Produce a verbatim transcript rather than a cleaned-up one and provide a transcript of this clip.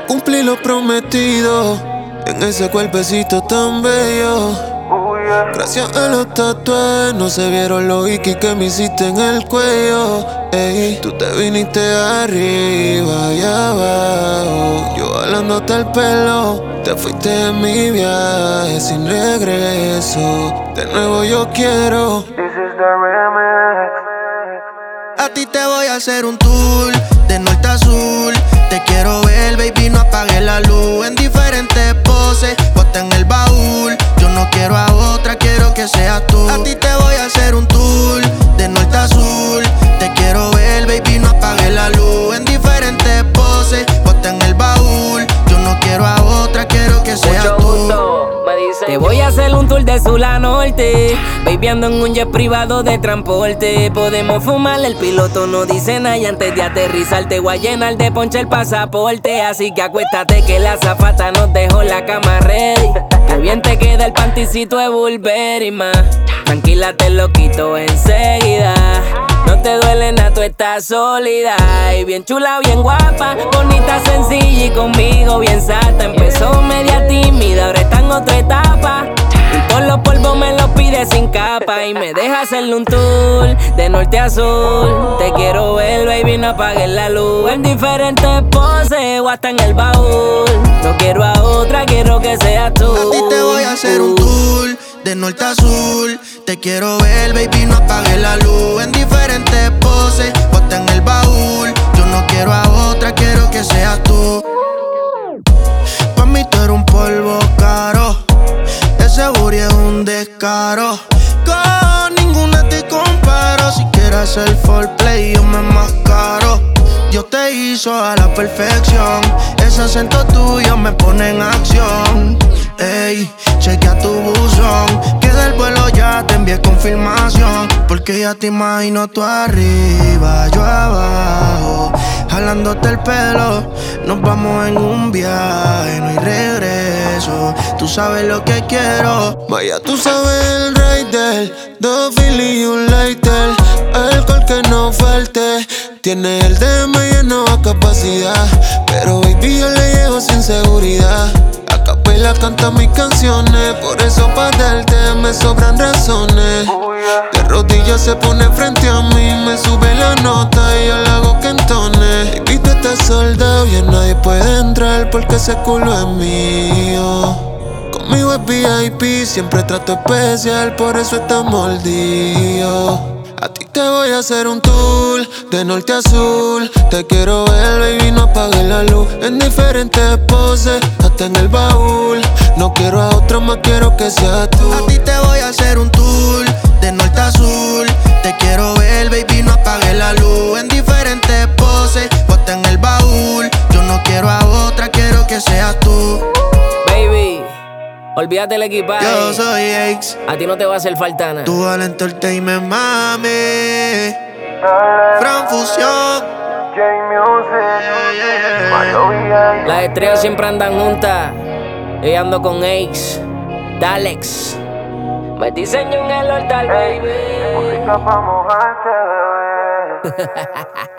cumplí lo prometido en ese cuerpecito tan bello. Gracias a los tatuajes no se vieron los ikis que me hiciste en el cuello. Ey, tú te viniste arriba y abajo, yo jalándote el pelo. Te fuiste en mi viaje sin regreso. De nuevo yo quiero. This is the remix. A ti te voy a hacer un tour de norte a sur. Te quiero ver, baby, no apagues la luz. En diferentes poses, ponte en el baúl. Yo no quiero a otra, quiero que seas tú. A ti te voy a hacer un tour de norte a sur. Te quiero ver, baby, no apagues la luz. En diferentes poses, ponte en el baúl. Yo no quiero a otra, quiero que seas Mucho tú. gusto, me dice. Te voy a hacer un tour de sur a norte. Baby, ando en un jet privado de transporte. Podemos fumar, el piloto no dice nada. Y antes de aterrizar te voy a llenar de ponche el pasaporte. Así que acuéstate que la azafata nos dejó la cama ready. Que bien te queda el panticito de Burberry, ma. Tranquila, te lo quito enseguida. No te duele nada, tú estás sólida. Y bien chula, bien guapa, bonita, sencilla y conmigo bien sata. Empezó media tímida, ahora está en otra etapa. Y todos los polvos me los pide sin capa. Y me deja hacerle un tour de norte a sur. Te quiero ver, baby, no apagues la luz. En diferentes poses o hasta en el baúl. No quiero a otra, quiero que seas tú. A ti te voy a hacer un tour de norte a sur. Te quiero ver, baby, no apagues la luz. En diferentes poses, ponte en el baúl. Yo no quiero a otra, quiero que seas tú. Pa' mí tú eres un polvo caro. Ese booty es un descaro. Con ninguna te comparo. Si quieres hacer foreplay, yo me mascaro. Dios te hizo a la perfección. Ese acento tuyo me pone en acción. Ey, chequea tu buzón, que del vuelo ya te envié confirmación. Porque ya te imagino tú arriba, yo abajo, jalándote el pelo. Nos vamos en un viaje, no hay regreso. Tú sabes lo que quiero. Vaya, tú sabes el rider, dos Philly y un lighter. Alcohol que no falte. Tiene el D M lleno a capacidad, pero baby yo le llego sin seguridad. A capela canta mis canciones, por eso para darte me sobran razones. De rodillas se pone frente a mí, me sube la nota y yo la hago que entone. Baby, tú estás soldado y nadie puede entrar porque ese culo es mío. Conmigo es V I P, siempre trato especial, por eso estamos mordidos. A ti te voy a hacer un tour de norte a sur. Te quiero ver, baby, no apagues la luz. En diferentes poses, hasta en el baúl. No quiero a otro más, quiero que seas tú. A ti te voy a hacer un tour de norte a sur. Te quiero ver, baby, no apagues la luz. En diferentes poses, ponte en el baúl. Yo no quiero a otra, quiero que seas tú. Baby, olvídate el equipaje. Yo soy X, A ti no te va a hacer falta nada. tú al entertainment, mami. Fran Fusión. J-Music. Mario Villay. Las estrellas siempre andan juntas. Yo ando con Ace, Dalex. Me diseño en el altar, baby. Música pa' mojarte, bebé.